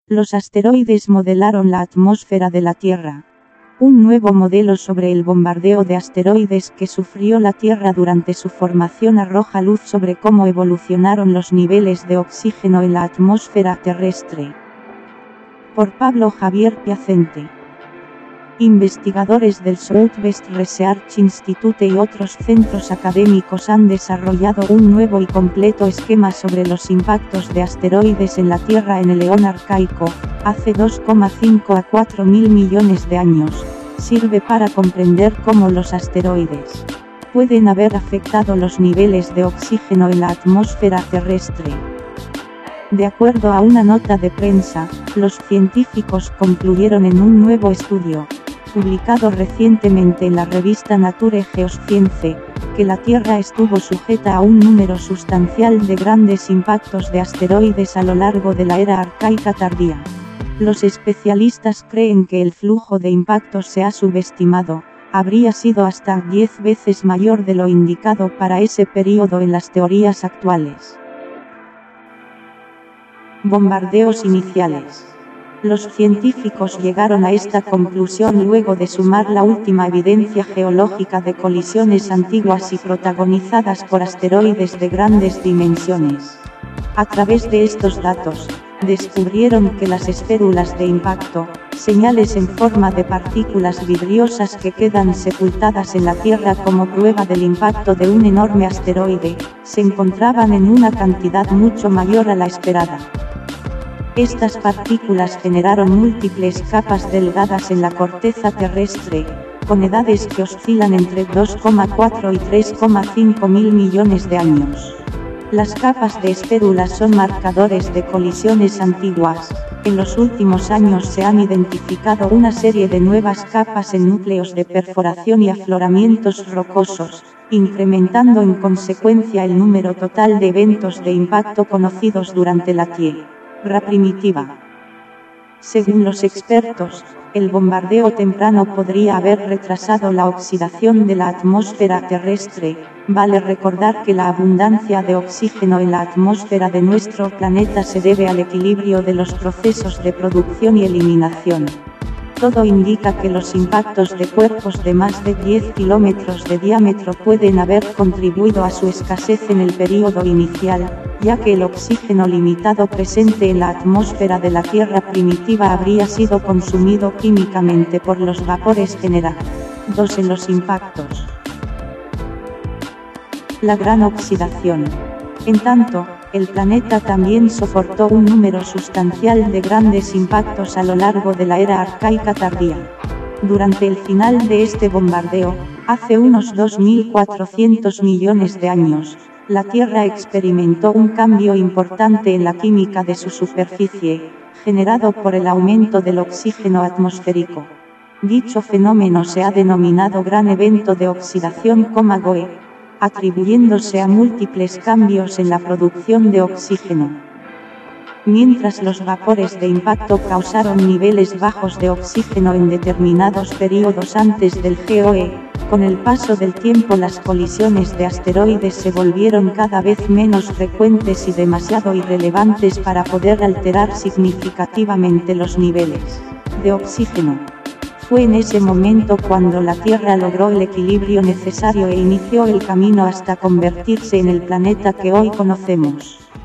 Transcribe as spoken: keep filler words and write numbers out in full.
Los asteroides modelaron la atmósfera de la Tierra. Un nuevo modelo sobre el bombardeo de asteroides que sufrió la Tierra durante su formación arroja luz sobre cómo evolucionaron los niveles de oxígeno en la atmósfera terrestre. Por Pablo Javier Piacente. Investigadores del Southwest Research Institute y otros centros académicos han desarrollado un nuevo y completo esquema sobre los impactos de asteroides en la Tierra en el eón arcaico, hace dos coma cinco a cuatro mil millones de años. Sirve para comprender cómo los asteroides pueden haber afectado los niveles de oxígeno en la atmósfera terrestre. De acuerdo a una nota de prensa, los científicos concluyeron en un nuevo estudio, publicado recientemente en la revista Nature Geoscience, que la Tierra estuvo sujeta a un número sustancial de grandes impactos de asteroides a lo largo de la era arcaica tardía. Los especialistas creen que el flujo de impactos se ha subestimado, habría sido hasta diez veces mayor de lo indicado para ese período en las teorías actuales. Bombardeos iniciales. Los científicos llegaron a esta conclusión luego de sumar la última evidencia geológica de colisiones antiguas y protagonizadas por asteroides de grandes dimensiones. A través de estos datos, descubrieron que las esférulas de impacto, señales en forma de partículas vidriosas que quedan sepultadas en la Tierra como prueba del impacto de un enorme asteroide, se encontraban en una cantidad mucho mayor a la esperada. Estas partículas generaron múltiples capas delgadas en la corteza terrestre, con edades que oscilan entre dos coma cuatro y tres coma cinco mil millones de años. Las capas de esférulas son marcadores de colisiones antiguas. En los últimos años se han identificado una serie de nuevas capas en núcleos de perforación y afloramientos rocosos, incrementando en consecuencia el número total de eventos de impacto conocidos durante la Tierra primitiva. Según los expertos, el bombardeo temprano podría haber retrasado la oxidación de la atmósfera terrestre. Vale recordar que la abundancia de oxígeno en la atmósfera de nuestro planeta se debe al equilibrio de los procesos de producción y eliminación. Todo indica que los impactos de cuerpos de más de diez kilómetros de diámetro pueden haber contribuido a su escasez en el período inicial, ya que el oxígeno limitado presente en la atmósfera de la Tierra primitiva habría sido consumido químicamente por los vapores generados en los impactos. La gran oxidación. En tanto, el planeta también soportó un número sustancial de grandes impactos a lo largo de la era arcaica tardía. Durante el final de este bombardeo, hace unos dos mil cuatrocientos millones de años, la Tierra experimentó un cambio importante en la química de su superficie, generado por el aumento del oxígeno atmosférico. Dicho fenómeno se ha denominado Gran Evento de Oxidación G O E, atribuyéndose a múltiples cambios en la producción de oxígeno. Mientras los vapores de impacto causaron niveles bajos de oxígeno en determinados periodos antes del G O E, con el paso del tiempo las colisiones de asteroides se volvieron cada vez menos frecuentes y demasiado irrelevantes para poder alterar significativamente los niveles de oxígeno. Fue en ese momento cuando la Tierra logró el equilibrio necesario e inició el camino hasta convertirse en el planeta que hoy conocemos.